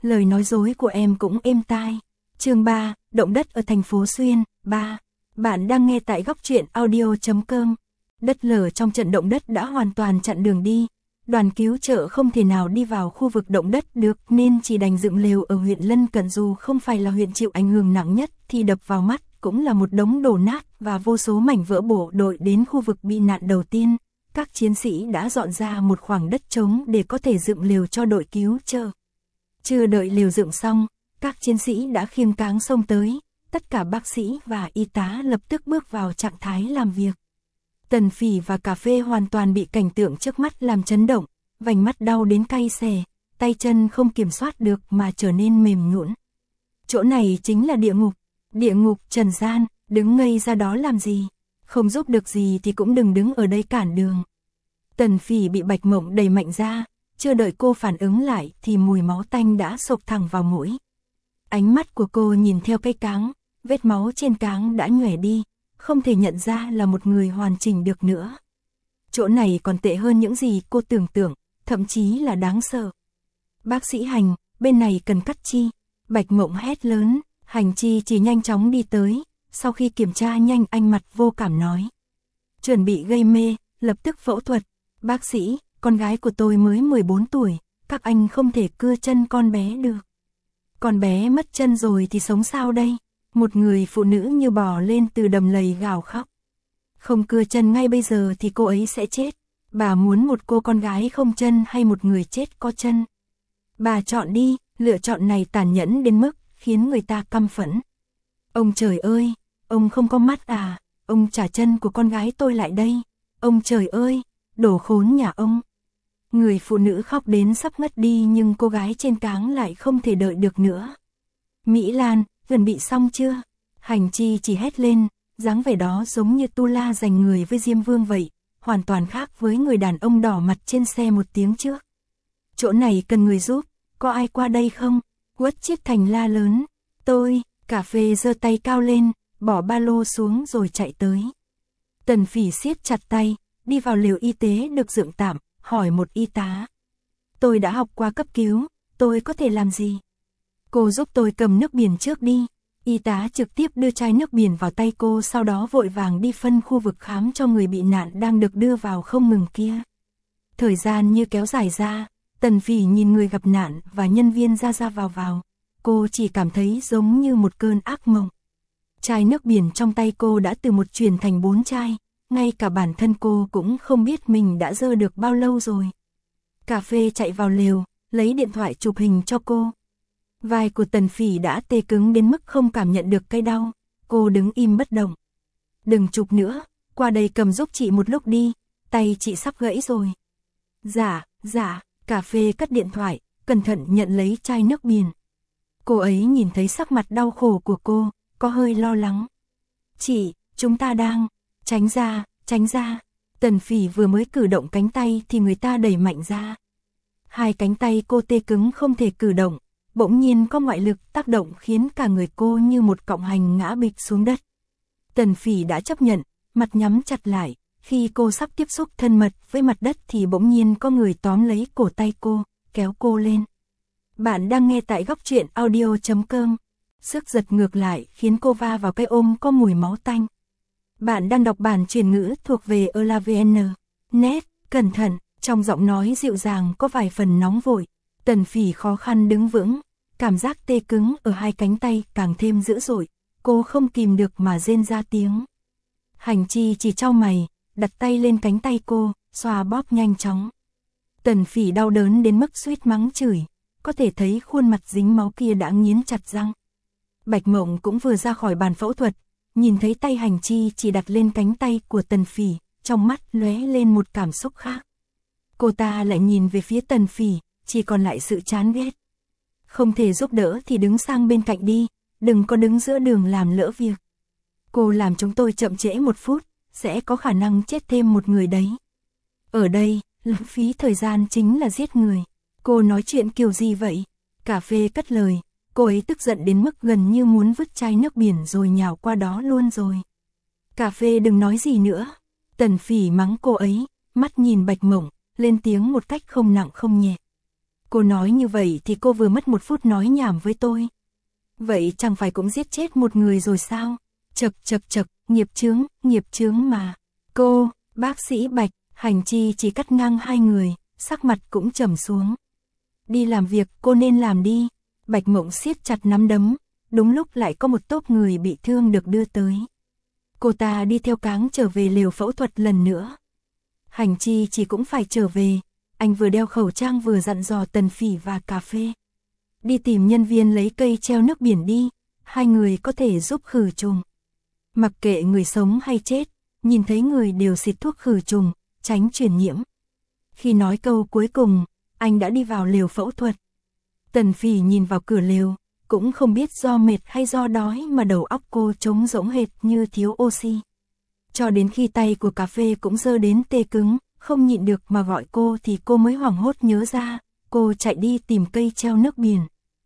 lời nói dối của em cũng êm tai. Chương 3, động đất ở thành phố Xuyên. 3. Bạn đang nghe tại góc truyện audio.com. Đất lở trong trận động đất đã hoàn toàn chặn đường đi. Đoàn cứu trợ không thể nào đi vào khu vực động đất được nên chỉ đành dựng lều ở huyện lân cận, dù không phải là huyện chịu ảnh hưởng nặng nhất thì đập vào mắt cũng là một đống đổ nát và vô số mảnh vỡ. Bộ đội đến khu vực bị nạn đầu tiên, các chiến sĩ đã dọn ra một khoảng đất trống để có thể dựng lều cho đội cứu trợ. Chưa đợi lều dựng xong, các chiến sĩ đã khiêng cáng xông tới, tất cả bác sĩ và y tá lập tức bước vào trạng thái làm việc. Tần Phỉ và Cà Phê hoàn toàn bị cảnh tượng trước mắt làm chấn động, vành mắt đau đến cay xè, tay chân không kiểm soát được mà trở nên mềm nhũn. Chỗ này chính là địa ngục trần gian, đứng ngây ra đó làm gì, không giúp được gì thì cũng đừng đứng ở đây cản đường. Tần Phỉ bị Bạch Mộng đẩy mạnh ra, chưa đợi cô phản ứng lại thì mùi máu tanh đã xộc thẳng vào mũi. Ánh mắt của cô nhìn theo cây cáng, vết máu trên cáng đã nhòe đi, không thể nhận ra là một người hoàn chỉnh được nữa. Chỗ này còn tệ hơn những gì cô tưởng tượng, thậm chí là đáng sợ. Bác sĩ Hành, bên này cần cắt chi. Bạch Mộng hét lớn. Hành Chi chỉ nhanh chóng đi tới, sau khi kiểm tra nhanh anh mặt vô cảm nói. Chuẩn bị gây mê, lập tức phẫu thuật. Bác sĩ, con gái của tôi mới 14 tuổi, các anh không thể cưa chân con bé được. Con bé mất chân rồi thì sống sao đây? Một người phụ nữ như bò lên từ đầm lầy gào khóc. Không cưa chân ngay bây giờ thì cô ấy sẽ chết. Bà muốn một cô con gái không chân hay một người chết có chân? Bà chọn đi, lựa chọn này tàn nhẫn đến mức khiến người ta căm phẫn. Ông trời ơi, ông không có mắt à, ông trả chân của con gái tôi lại đây. Ông trời ơi, đồ khốn nhà ông. Người phụ nữ khóc đến sắp ngất đi nhưng cô gái trên cáng lại không thể đợi được nữa. Mỹ Lan, gần bị xong chưa? Hành Chi chỉ hét lên, dáng vẻ đó giống như Tu La giành người với Diêm Vương vậy, hoàn toàn khác với người đàn ông đỏ mặt trên xe một tiếng trước. Chỗ này cần người giúp, có ai qua đây không? Quất Chiết Thành la lớn. Tôi. Cà Phê giơ tay cao lên, bỏ ba lô xuống rồi chạy tới. Tần Phỉ siết chặt tay, đi vào lều y tế được dựng tạm, hỏi một y tá. Tôi đã học qua cấp cứu, tôi có thể làm gì? Cô giúp tôi cầm nước biển trước đi. Y tá trực tiếp đưa chai nước biển vào tay cô, sau đó vội vàng đi phân khu vực khám cho người bị nạn đang được đưa vào không ngừng kia. Thời gian như kéo dài ra, Tần Phỉ nhìn người gặp nạn và nhân viên ra vào. Cô chỉ cảm thấy giống như một cơn ác mộng. Chai nước biển trong tay cô đã từ một chuyển thành 4 chai, ngay cả bản thân cô cũng không biết mình đã dơ được bao lâu rồi. Cà Phê chạy vào lều, lấy điện thoại chụp hình cho cô. Vai của Tần Phỉ đã tê cứng đến mức không cảm nhận được cái đau. Cô đứng im bất động. Đừng chụp nữa, qua đây cầm giúp chị một lúc đi, tay chị sắp gãy rồi. Dạ. Cà Phê cất điện thoại, cẩn thận nhận lấy chai nước biển. Cô ấy nhìn thấy sắc mặt đau khổ của cô, có hơi lo lắng. Chị, chúng ta đang... Tránh ra. Tần Phỉ vừa mới cử động cánh tay thì người ta đẩy mạnh ra. Hai cánh tay cô tê cứng không thể cử động, bỗng nhiên có ngoại lực tác động khiến cả người cô như một cọng hành ngã bịch xuống đất. Tần Phỉ đã chấp nhận, mặt nhắm chặt lại. Khi cô sắp tiếp xúc thân mật với mặt đất thì bỗng nhiên có người tóm lấy cổ tay cô, kéo cô lên. Bạn đang nghe tại góc truyện audio.com. Sức giật ngược lại khiến cô va vào cái ôm có mùi máu tanh. Bạn đang đọc bản truyền ngữ thuộc về ELAVN. Net, cẩn thận, trong giọng nói dịu dàng có vài phần nóng vội. Tần Phỉ khó khăn đứng vững, cảm giác tê cứng ở hai cánh tay càng thêm dữ dội. Cô không kìm được mà rên ra tiếng. Hành Chi chỉ chau mày, đặt tay lên cánh tay cô, xoa bóp nhanh chóng. Tần Phỉ đau đớn đến mức suýt mắng chửi, có thể thấy khuôn mặt dính máu kia đã nghiến chặt răng. Bạch Mộng cũng vừa ra khỏi bàn phẫu thuật, nhìn thấy tay Hành Chi chỉ đặt lên cánh tay của Tần Phỉ, trong mắt lóe lên một cảm xúc khác. Cô ta lại nhìn về phía Tần Phỉ, chỉ còn lại sự chán ghét. Không thể giúp đỡ thì đứng sang bên cạnh đi, đừng có đứng giữa đường làm lỡ việc. Cô làm chúng tôi chậm trễ 1 phút, sẽ có khả năng chết thêm một người đấy. Ở đây, lãng phí thời gian chính là giết người. Cô nói chuyện kiểu gì vậy? Cà Phê cất lời, cô ấy tức giận đến mức gần như muốn vứt chai nước biển rồi nhào qua đó luôn rồi. Cà Phê đừng nói gì nữa. Tần Phỉ mắng cô ấy, mắt nhìn Bạch Mộng, lên tiếng một cách không nặng không nhẹ. Cô nói như vậy thì cô vừa mất 1 phút nói nhảm với tôi. Vậy chẳng phải cũng giết chết một người rồi sao? Chậc, nghiệp chướng mà. Cô, bác sĩ Bạch, Hành Chi chỉ cắt ngang hai người, sắc mặt cũng trầm xuống. Đi làm việc cô nên làm đi. Bạch Mộng siết chặt nắm đấm, đúng lúc lại có một tốp người bị thương được đưa tới. Cô ta đi theo Cáng trở về lều phẫu thuật lần nữa. Hành Chi chỉ cũng phải trở về, anh vừa đeo khẩu trang vừa dặn dò Tần Phỉ và Cà Phê. Đi tìm nhân viên lấy cây treo nước biển đi, 2 người có thể giúp khử trùng. Mặc kệ người sống hay chết, nhìn thấy người đều xịt thuốc khử trùng, tránh truyền nhiễm. Khi nói câu cuối cùng, anh đã đi vào lều phẫu thuật. Tần Phỉ nhìn vào cửa lều, cũng không biết do mệt hay do đói mà đầu óc cô trống rỗng hệt như thiếu oxy. Cho đến khi tay của Cà Phê cũng giơ đến tê cứng, không nhịn được mà gọi cô thì cô mới hoảng hốt nhớ ra, cô chạy đi tìm cây treo nước biển.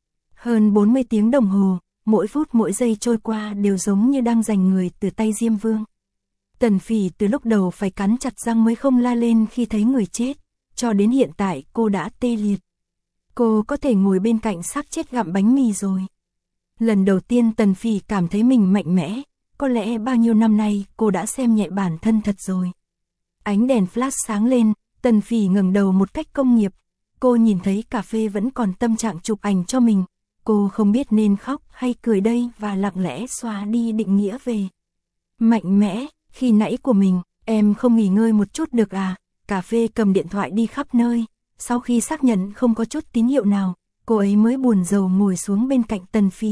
Hơn 40 tiếng đồng hồ, mỗi phút mỗi giây trôi qua đều giống như đang giành người từ tay Diêm Vương. Tần Phỉ từ lúc đầu phải cắn chặt răng mới không la lên khi thấy người chết, cho đến hiện tại cô đã tê liệt. Cô có thể ngồi bên cạnh xác chết gặm bánh mì rồi. Lần đầu tiên Tần Phỉ cảm thấy mình mạnh mẽ, có lẽ bao nhiêu năm nay cô đã xem nhẹ bản thân thật rồi. Ánh đèn flash sáng lên, Tần Phỉ ngẩng đầu một cách công nghiệp. Cô nhìn thấy Cà Phê vẫn còn tâm trạng chụp ảnh cho mình. Cô không biết nên khóc hay cười đây và lặng lẽ xóa đi định nghĩa về mạnh mẽ khi nãy của mình. Em không nghỉ ngơi một chút được à? Cà Phê cầm điện thoại đi khắp nơi. Sau khi xác nhận không có chút tín hiệu nào, cô ấy mới buồn rầu ngồi xuống bên cạnh Tần Phỉ.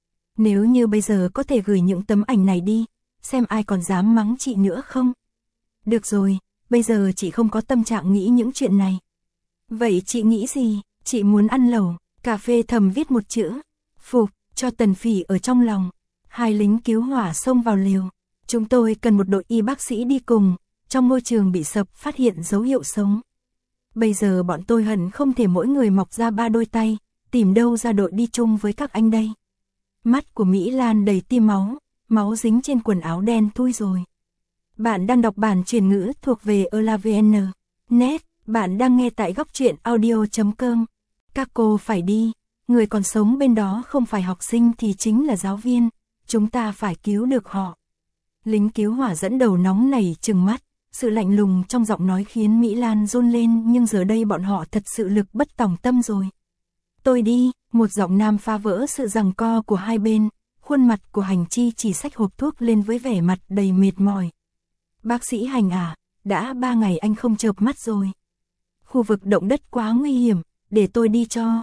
Nếu như bây giờ có thể gửi những tấm ảnh này đi, xem ai còn dám mắng chị nữa không? Được rồi, bây giờ chị không có tâm trạng nghĩ những chuyện này. Vậy chị nghĩ gì? Chị muốn ăn lẩu. Cà Phê thầm viết một chữ phục cho Tần Phỉ ở trong lòng. 2 lính cứu hỏa xông vào lều. Chúng tôi cần một đội y bác sĩ đi cùng, trong môi trường bị sập phát hiện dấu hiệu sống. Bây giờ bọn tôi hận không thể mỗi người mọc ra 3 đôi tay, tìm đâu ra đội đi chung với các anh đây. Mắt của Mỹ Lan đầy tia máu, máu dính trên quần áo đen thui rồi. Bạn đang đọc bản truyền ngữ thuộc về ELAVN.net, bạn đang nghe tại góc truyện audio.com. Các cô phải đi, người còn sống bên đó không phải học sinh thì chính là giáo viên, chúng ta phải cứu được họ. Lính cứu hỏa dẫn đầu nóng nảy trừng mắt, sự lạnh lùng trong giọng nói khiến Mỹ Lan run lên, nhưng giờ đây bọn họ thật sự lực bất tòng tâm rồi. Tôi đi, một giọng nam phá vỡ sự giằng co của hai bên, khuôn mặt của Hành Chi chỉ xách hộp thuốc lên với vẻ mặt đầy mệt mỏi. Bác sĩ Hành à, đã 3 ngày anh không chợp mắt rồi. Khu vực động đất quá nguy hiểm, để tôi đi cho.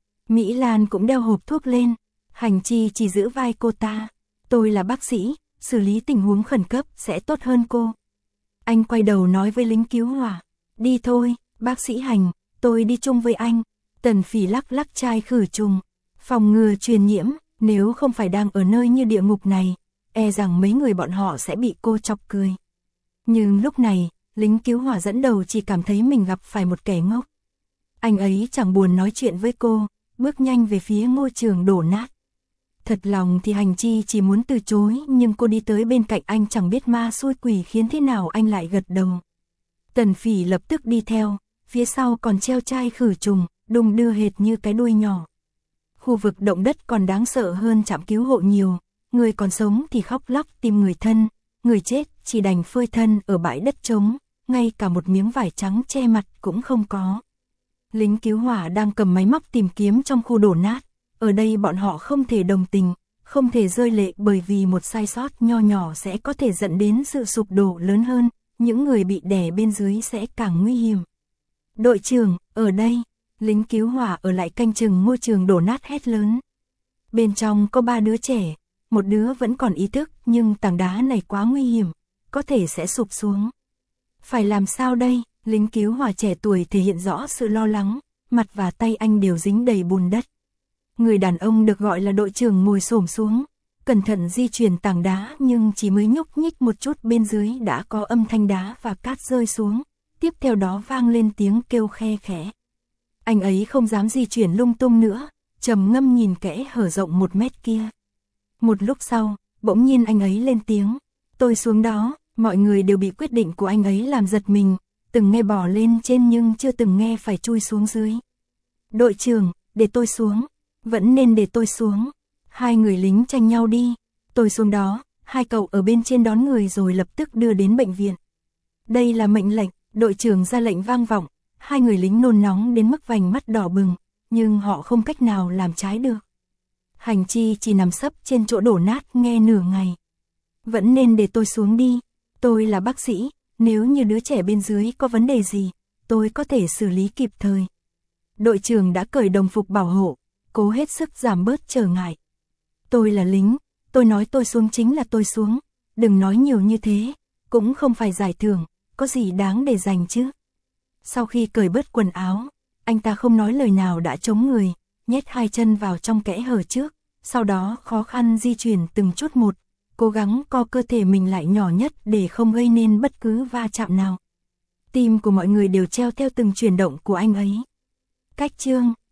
Mỹ Lan cũng đeo hộp thuốc lên, Hành Chi chỉ giữ vai cô ta. Tôi là bác sĩ, xử lý tình huống khẩn cấp sẽ tốt hơn cô. Anh quay đầu nói với lính cứu hỏa, đi thôi, bác sĩ Hành, tôi đi chung với anh. Tần Phỉ lắc lắc chai khử trùng, phòng ngừa truyền nhiễm, nếu không phải đang ở nơi như địa ngục này, e rằng mấy người bọn họ sẽ bị cô chọc cười. Nhưng lúc này, lính cứu hỏa dẫn đầu chỉ cảm thấy mình gặp phải một kẻ ngốc. Anh ấy chẳng buồn nói chuyện với cô, bước nhanh về phía ngôi trường đổ nát. Thật lòng thì Hành Chi chỉ muốn từ chối, nhưng cô đi tới bên cạnh anh chẳng biết ma xui quỷ khiến thế nào anh lại gật đầu. Tần Phỉ lập tức đi theo, phía sau còn treo chai khử trùng, đung đưa hệt như cái đuôi nhỏ. Khu vực động đất còn đáng sợ hơn trạm cứu hộ nhiều, người còn sống thì khóc lóc tìm người thân, người chết chỉ đành phơi thân ở bãi đất trống, ngay cả một miếng vải trắng che mặt cũng không có. Lính cứu hỏa đang cầm máy móc tìm kiếm trong khu đổ nát, ở đây bọn họ không thể đồng tình, không thể rơi lệ bởi vì một sai sót nho nhỏ sẽ có thể dẫn đến sự sụp đổ lớn hơn, những người bị đè bên dưới sẽ càng nguy hiểm. Đội trưởng, ở đây, lính cứu hỏa ở lại canh chừng ngôi trường đổ nát hét lớn. Bên trong có 3 đứa trẻ, một đứa vẫn còn ý thức nhưng tảng đá này quá nguy hiểm, có thể sẽ sụp xuống. Phải làm sao đây? Lính cứu hỏa trẻ tuổi thể hiện rõ sự lo lắng, mặt và tay anh đều dính đầy bùn đất. Người đàn ông được gọi là đội trưởng ngồi xổm xuống, cẩn thận di chuyển tảng đá nhưng chỉ mới nhúc nhích một chút bên dưới đã có âm thanh đá và cát rơi xuống, tiếp theo đó vang lên tiếng kêu khe khẽ. Anh ấy không dám di chuyển lung tung nữa, trầm ngâm nhìn kẽ hở rộng 1 mét kia. Một lúc sau, bỗng nhiên anh ấy lên tiếng, tôi xuống đó. Mọi người đều bị quyết định của anh ấy làm giật mình, từng nghe bò lên trên nhưng chưa từng nghe phải chui xuống dưới. Đội trưởng, để tôi xuống. Vẫn nên để tôi xuống. Hai người lính tranh nhau đi. Tôi xuống đó, hai cậu ở bên trên đón người rồi lập tức đưa đến bệnh viện. Đây là mệnh lệnh, đội trưởng ra lệnh vang vọng. Hai người lính nôn nóng đến mức vành mắt đỏ bừng, nhưng họ không cách nào làm trái được. Hành Chi chỉ nằm sấp trên chỗ đổ nát nghe nửa ngày. Vẫn nên để tôi xuống đi. Tôi là bác sĩ, nếu như đứa trẻ bên dưới có vấn đề gì, tôi có thể xử lý kịp thời. Đội trưởng đã cởi đồng phục bảo hộ, cố hết sức giảm bớt trở ngại. Tôi là lính, tôi nói tôi xuống chính là tôi xuống, đừng nói nhiều như thế, cũng không phải giải thưởng, có gì đáng để dành chứ. Sau khi cởi bớt quần áo, anh ta không nói lời nào đã chống người, nhét hai chân vào trong kẽ hở trước, sau đó khó khăn di chuyển từng chút một, cố gắng co cơ thể mình lại nhỏ nhất để không gây nên bất cứ va chạm nào. Tim của mọi người đều treo theo từng chuyển động của anh ấy. Cách chương